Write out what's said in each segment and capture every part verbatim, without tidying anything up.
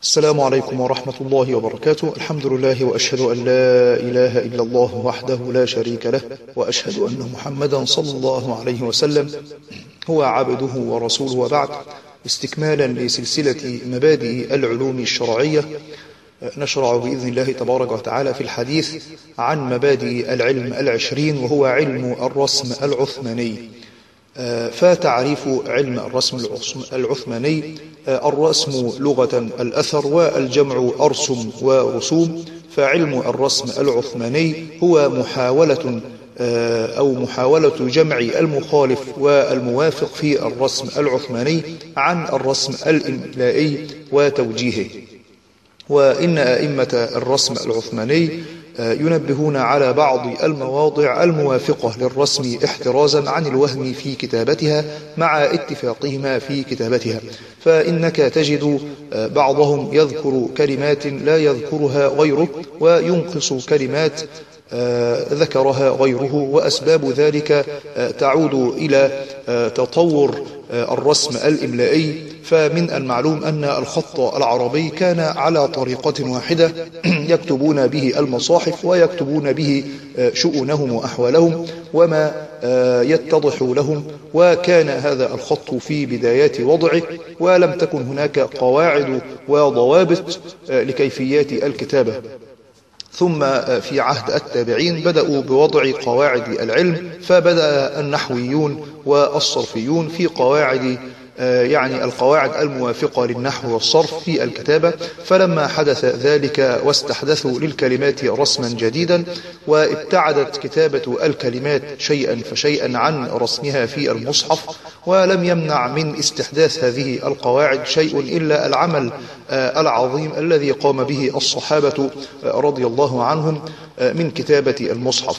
السلام عليكم ورحمة الله وبركاته. الحمد لله وأشهد أن لا إله إلا الله وحده لا شريك له، وأشهد أن محمدا صلى الله عليه وسلم هو عبده ورسوله، وبعد. استكمالا لسلسلة مبادئ العلوم الشرعية، نشرع بإذن الله تبارك وتعالى في الحديث عن مبادئ العلم العشرين، وهو علم الرسم العثماني. فتعريف علم الرسم العثماني: الرسم لغة الأثر، والجمع أرسم ورسوم. فعلم الرسم العثماني هو محاولة أو محاولة جمع المخالف والموافق في الرسم العثماني عن الرسم الإملائي وتوجيهه. وإن أئمة الرسم العثماني ينبهون على بعض المواضع الموافقة للرسم احترازا عن الوهم في كتابتها مع اتفاقهما في كتابتها. فإنك تجد بعضهم يذكر كلمات لا يذكرها غيره، وينقص كلمات ذكرها غيره، وأسباب ذلك تعود إلى تطور الرسم الإملائي. فمن المعلوم أن الخط العربي كان على طريقة واحدة يكتبون به المصاحف، ويكتبون به شؤونهم وأحوالهم وما يتضح لهم، وكان هذا الخط في بدايات وضعه، ولم تكن هناك قواعد وضوابط لكيفيات الكتابة. ثم في عهد التابعين بدأوا بوضع قواعد العلم، فبدأ النحويون والصرفيون في قواعد يعني القواعد الموافقة للنحو والصرف في الكتابة. فلما حدث ذلك واستحدثوا للكلمات رسما جديدا، وابتعدت كتابة الكلمات شيئا فشيئا عن رسمها في المصحف، ولم يمنع من استحداث هذه القواعد شيء إلا العمل العظيم الذي قام به الصحابة رضي الله عنهم من كتابة المصحف.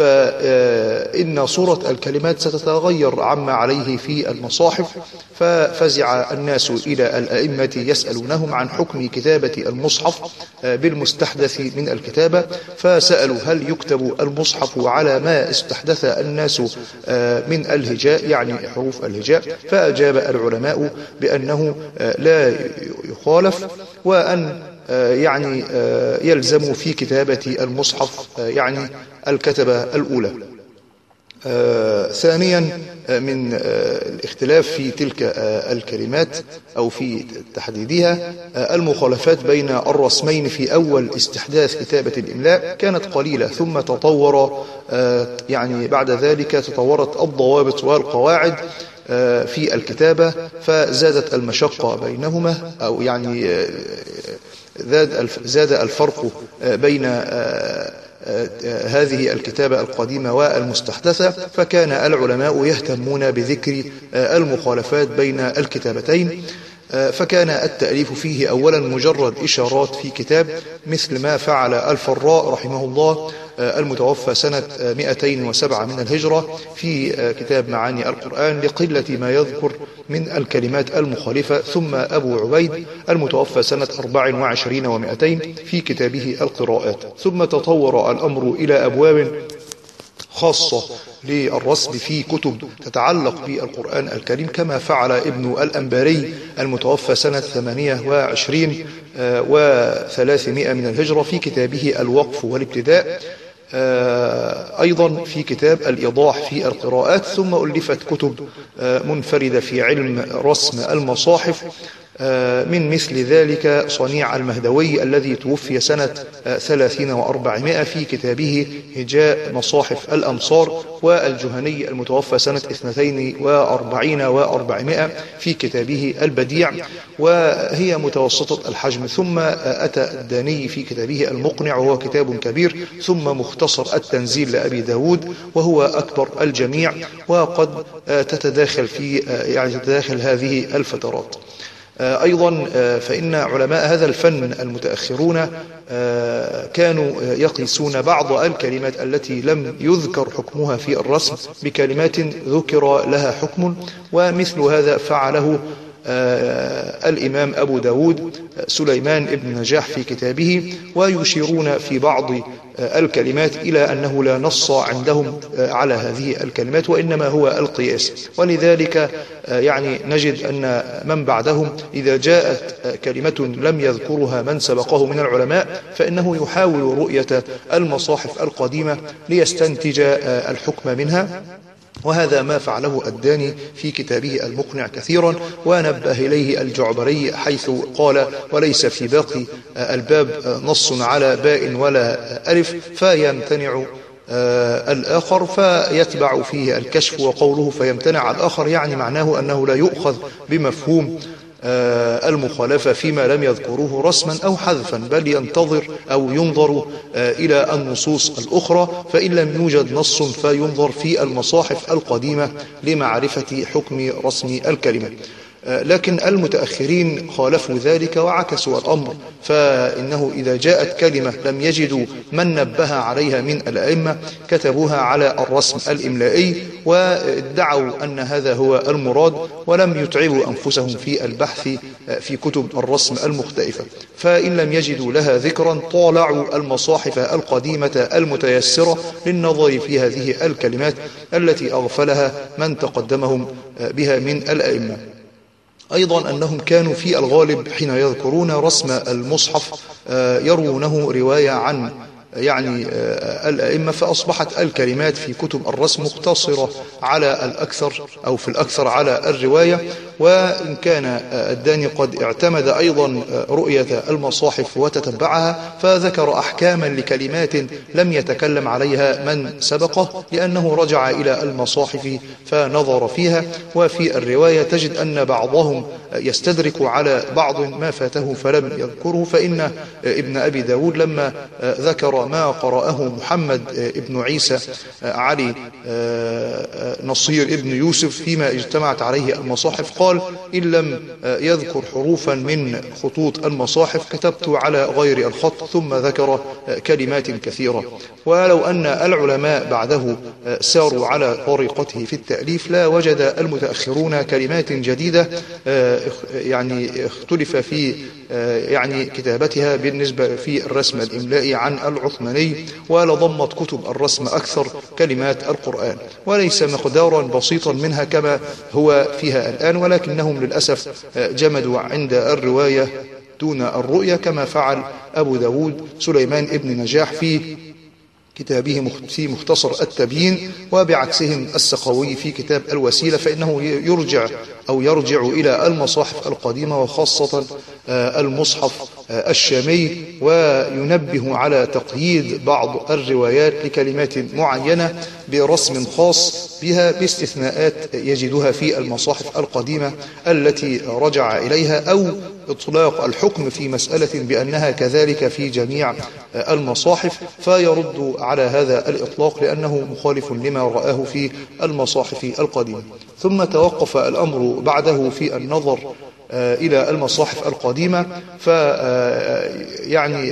فإن صورة الكلمات ستتغير عما عليه في المصاحف. ففزع الناس إلى الأئمة يسألونهم عن حكم كتابة المصحف بالمستحدث من الكتابة، فسألوا: هل يكتب المصحف على ما استحدث الناس من الهجاء، يعني حروف الهجاء؟ فأجاب العلماء بأنه لا يخالف، وأن يعني يلزم في كتابة المصحف يعني الكتبة الأولى. آه ثانيا من آه الاختلاف في تلك آه الكلمات أو في تحديدها، آه المخالفات بين الرسمين في أول استحداث كتابة الإملاء كانت قليلة، ثم تطور آه يعني بعد ذلك تطورت الضوابط والقواعد آه في الكتابة، فزادت المشقة بينهما، أو يعني آه زاد زاد الفرق آه بين آه هذه الكتابة القديمة والمستحدثة. فكان العلماء يهتمون بذكر المخالفات بين الكتابتين، فكان التأليف فيه أولا مجرد إشارات في كتاب، مثل ما فعل الفراء رحمه الله المتوفى سنة مئتين وسبعة من الهجرة في كتاب معاني القرآن، لقلة ما يذكر من الكلمات المخالفة. ثم أبو عبيد المتوفى سنة أربع وعشرين ومئتين في كتابه القراءات. ثم تطور الأمر إلى أبواب خاصة للرسم في كتب تتعلق بالقرآن الكريم، كما فعل ابن الأنباري المتوفى سنة ثمانية وعشرين وثلاثمائة من الهجرة في كتابه الوقف والابتداء، أيضا في كتاب الإيضاح في القراءات. ثم ألفت كتب منفردة في علم رسم المصاحف، من مثل ذلك صنيع المهدوي الذي توفي سنة ثلاثين وأربعمائة في كتابه هجاء مصاحف الأمصار، والجهني المتوفى سنة اثنتين وأربعين وأربعمائة في كتابه البديع، وهي متوسطة الحجم. ثم أتى الداني في كتابه المقنع، وهو كتاب كبير. ثم مختصر التنزيل لأبي داود، وهو أكبر الجميع، وقد تتداخل في يعني تتداخل هذه الفترات. أيضا فإن علماء هذا الفن المتأخرون كانوا يقيسون بعض الكلمات التي لم يذكر حكمها في الرسم بكلمات ذكر لها حكم، ومثل هذا فعله الإمام أبو داود سليمان ابن نجاح في كتابه، ويشيرون في بعض الكلمات إلى أنه لا نص عندهم على هذه الكلمات وإنما هو القياس. ولذلك يعني نجد أن من بعدهم إذا جاءت كلمة لم يذكرها من سبقه من العلماء فإنه يحاول رؤية المصاحف القديمة ليستنتج الحكم منها، وهذا ما فعله الداني في كتابه المقنع كثيرا، ونبه إليه الجعبري حيث قال: وليس في باقي الباب نص على باء ولا ألف فيمتنع الآخر فيتبع فيه الكشف، وقوله فيمتنع الآخر يعني معناه أنه لا يؤخذ بمفهوم المخالفة فيما لم يذكروه رسما أو حذفا، بل ينتظر أو ينظر إلى النصوص الأخرى، فإن لم يوجد نص فينظر في المصاحف القديمة لمعرفة حكم رسم الكلمة. لكن المتأخرين خالفوا ذلك وعكسوا الأمر، فإنه إذا جاءت كلمة لم يجدوا من نبه عليها من الأئمة كتبوها على الرسم الإملائي وادعوا أن هذا هو المراد، ولم يتعبوا أنفسهم في البحث في كتب الرسم المختلفة. فإن لم يجدوا لها ذكرا طالعوا المصاحف القديمة المتيسرة للنظر في هذه الكلمات التي أغفلها من تقدمهم بها من الأئمة. أيضا أنهم كانوا في الغالب حين يذكرون رسم المصحف يروونه رواية عن يعني الأئمة، فأصبحت الكلمات في كتب الرسم مقتصرة على الأكثر أو في الأكثر على الرواية. وإن كان الداني قد اعتمد أيضا رؤية المصاحف وتتبعها، فذكر أحكاما لكلمات لم يتكلم عليها من سبقه لأنه رجع إلى المصاحف فنظر فيها. وفي الرواية تجد أن بعضهم يستدرك على بعض ما فاته فلم يذكره، فإن ابن أبي داود لما ذكر ما قرأه محمد ابن عيسى علي نصير ابن يوسف فيما اجتمعت عليه المصاحف قال: إن لم يذكر حروفا من خطوط المصاحف كتبت على غير الخط، ثم ذكر كلمات كثيرة. ولو أن العلماء بعده ساروا على طريقته في التأليف لا وجد المتأخرون كلمات جديدة يعني اختلف في يعني كتابتها بالنسبة في الرسم الإملائي عن العثماني، ولضمت كتب الرسم أكثر كلمات القرآن، وليس مقدارا بسيطا منها كما هو فيها الآن، ولكنهم للأسف جمدوا عند الرواية دون الرؤية كما فعل أبو داود سليمان ابن نجاح في كتابه في مختصر التبيين، وبعكسهم السخاوي في كتاب الوسيلة فإنه يرجع أو يرجع إلى المصاحف القديمة وخاصة المصحف الشامي، وينبه على تقييد بعض الروايات لكلمات معينة برسم خاص بها باستثناءات يجدها في المصاحف القديمة التي رجع إليها، أو إطلاق الحكم في مسألة بأنها كذلك في جميع المصاحف فيرد على هذا الإطلاق لأنه مخالف لما رآه في المصاحف القديمة. ثم توقف الأمر بعده في النظر إلى المصاحف القديمة، ف يعني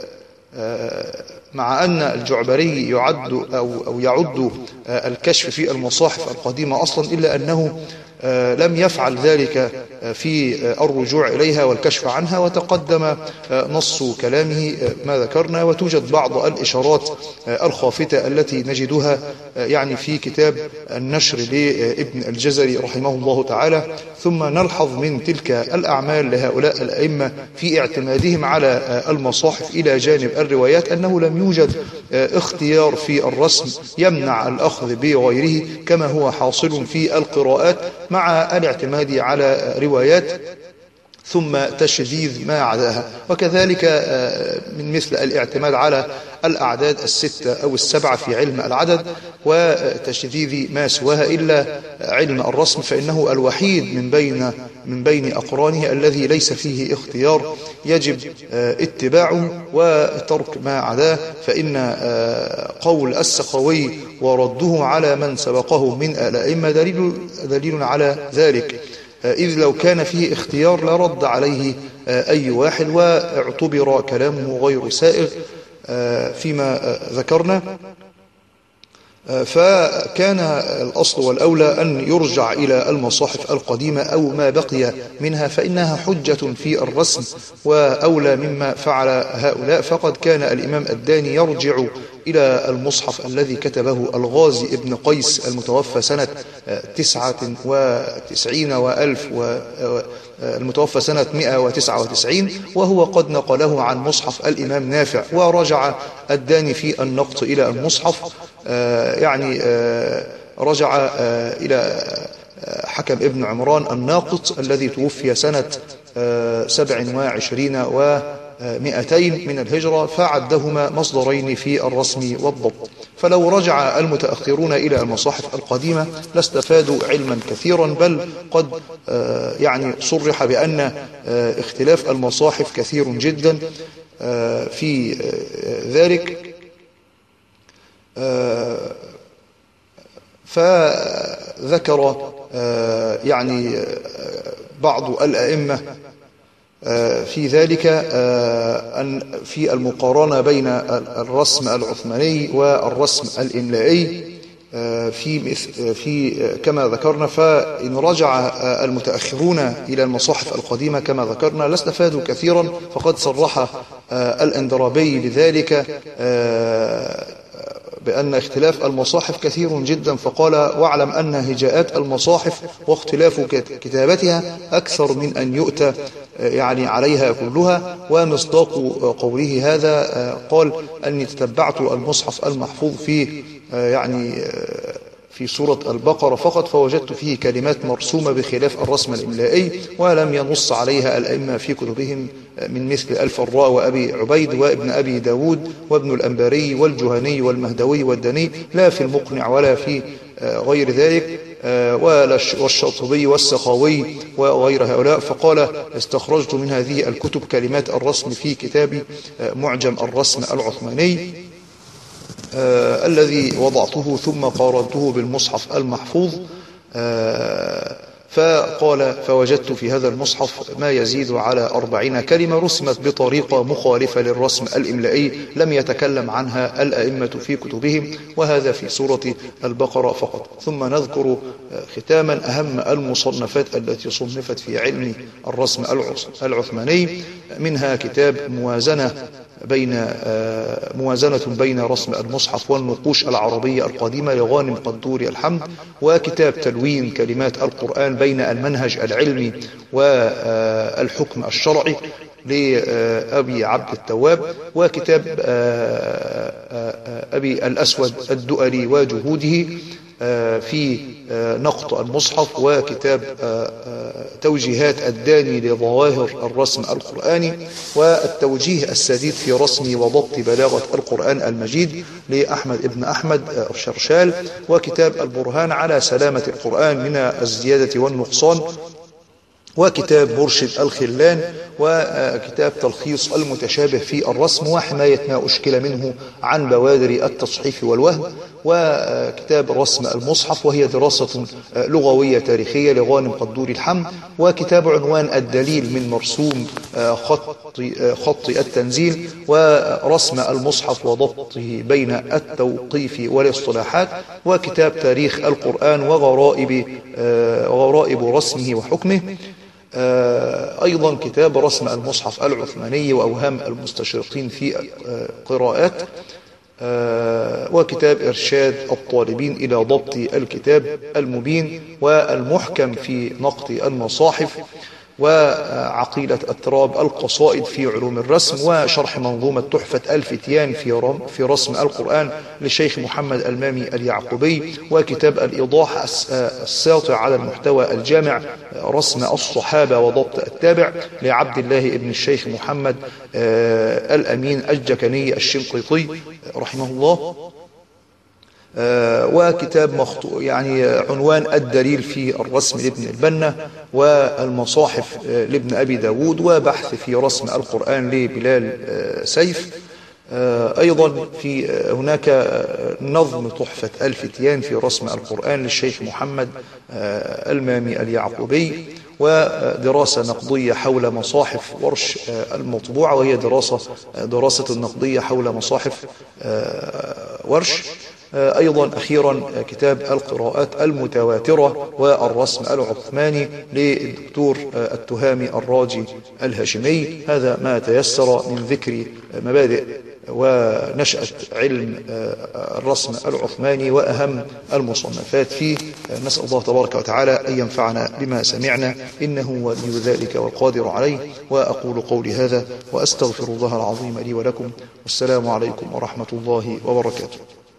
مع أن الجعبري يعد أو أو يعد الكشف في المصاحف القديمة أصلا، إلا أنه لم يفعل ذلك في الرجوع إليها والكشف عنها، وتقدم نص كلامه ما ذكرنا، وتوجد بعض الإشارات الخافتة التي نجدها يعني في كتاب النشر لابن الجزري رحمه الله تعالى. ثم نلحظ من تلك الأعمال لهؤلاء الأئمة في اعتمادهم على المصاحف إلى جانب الروايات أنه لم يوجد اختيار في الرسم يمنع الأخذ بغيره كما هو حاصل في القراءات، مع الاعتماد على روايات ثم تشذيذ ما عداها، وكذلك من مثل الاعتماد على الأعداد الستة أو السبعة في علم العدد وتشذيذ ما سواها إلا علم الرسم، فإنه الوحيد من بين من بين أقرانه الذي ليس فيه اختيار يجب اتباعه وترك ما عداه. فإن قول السخاوي ورده على من سبقه من الأئمة دليل, دليل على ذلك، إذ لو كان فيه اختيار لرد عليه أي واحد واعتبر كلامه غير سائغ فيما ذكرنا. فكان الأصل والأولى أن يرجع إلى المصاحف القديمة أو ما بقي منها، فإنها حجة في الرسم وأولى مما فعل هؤلاء. فقد كان الإمام الداني يرجع إلى المصحف الذي كتبه الغازي ابن قيس المتوفى سنة تسعة وتسعين وألف المتوفى سنة مئة وتسعة وتسعين، وهو قد نقله عن مصحف الإمام نافع. ورجع الداني في النقط إلى المصحف، يعني رجع إلى حكم ابن عمران الناقط الذي توفي سنة سبع وعشرين ومئتين من الهجرة، فعدهما مصدرين في الرسم والضبط. فلو رجع المتأخرون إلى المصاحف القديمة لاستفادوا علما كثيرا، بل قد يعني صرح بأن اختلاف المصاحف كثير جدا في ذلك. فذكر يعني بعض الأئمة في ذلك أن في المقارنة بين الرسم العثماني والرسم الإملائي في مثل في كما ذكرنا، فإن رجع المتأخرون إلى المصاحف القديمة كما ذكرنا لاستفادوا كثيرا. فقد صرح الأندرابي بذلك بأن اختلاف المصاحف كثير جدا، فقال: واعلم أن هجاءات المصاحف واختلاف كتابتها أكثر من أن يؤتى يعني عليها كلها. ومصداق قوله هذا قال: أني تتبعت المصحف المحفوظ في يعني في سورة البقرة فقط، فوجدت فيه كلمات مرسومة بخلاف الرسم الإملائي، ولم ينص عليها الأئمة في كتبهم من مثل الفراء وأبي عبيد وابن أبي داود وابن الأنباري والجهني والمهدوي والدني، لا في المقنع ولا في غير ذلك، والشاطبي والسخاوي وغير هؤلاء. فقال: استخرجت من هذه الكتب كلمات الرسم في كتابي معجم الرسم العثماني آه الذي وضعته ثم قارنته بالمصحف المحفوظ. آه فقال: فوجدت في هذا المصحف ما يزيد على أربعين كلمة رسمت بطريقة مخالفة للرسم الإملائي لم يتكلم عنها الأئمة في كتبهم، وهذا في سورة البقرة فقط. ثم نذكر ختاما أهم المصنفات التي صنفت في علم الرسم العثماني، منها كتاب موازنة بين موازنة بين رسم المصحف والنقوش العربية القديمة لغانم قدوري الحمد، وكتاب تلوين كلمات القرآن بين المنهج العلمي والحكم الشرعي لأبي عبد التواب، وكتاب أبي الأسود الدؤلي وجهوده في نقط المصحف، وكتاب توجيهات الداني لظواهر الرسم القرآني، والتوجيه السديد في رسم وضبط بلاغة القرآن المجيد لأحمد ابن أحمد الشرشال، وكتاب البرهان على سلامة القرآن من الزيادة والنقصان، وكتاب مرشد الخلان، وكتاب تلخيص المتشابه في الرسم وحماية ما أشكل منه عن بوادر التصحيف والوهم، وكتاب رسم المصحف وهي دراسة لغوية تاريخية لغانم قدوري الحمد، وكتاب عنوان الدليل من مرسوم خط, خط التنزيل، ورسم المصحف وضبطه بين التوقيف والاصطلاحات، وكتاب تاريخ القرآن وغرائب, وغرائب رسمه وحكمه. أيضا كتاب رسم المصحف العثماني وأوهام المستشرقين في قراءات، وكتاب إرشاد الطالبين إلى ضبط الكتاب المبين والمحكم في نقط المصاحف، وعقيلة التراب القصائد في علوم الرسم، وشرح منظومة تحفة الفتيان في في رسم القرآن للشيخ محمد المامي اليعقوبي، وكتاب الإيضاح الساطع على المحتوى الجامع رسم الصحابة وضبط التابع لعبد الله ابن الشيخ محمد الأمين الجكني الشنقيطي رحمه الله، وكتاب مخطوط يعني عنوان الدليل في الرسم لابن البنا، والمصاحف لابن أبي داود، وبحث في رسم القرآن لبلال سيف. أيضا في هناك نظم تحفة الفتيان في رسم القرآن للشيخ محمد المامي اليعقوبي، ودراسة نقدية حول مصاحف ورش المطبوعة، وهي دراسة دراسة النقدية حول مصاحف ورش. أيضا أخيرا كتاب القراءات المتواترة والرسم العثماني للدكتور التهامي الراجي الهاشمي. هذا ما تيسر من ذكر مبادئ ونشأة علم الرسم العثماني وأهم المصنفات فيه. نسأل الله تبارك وتعالى أن ينفعنا بما سمعنا، إنه ولي ذلك والقادر عليه. وأقول قولي هذا وأستغفر الله العظيم لي ولكم، والسلام عليكم ورحمة الله وبركاته.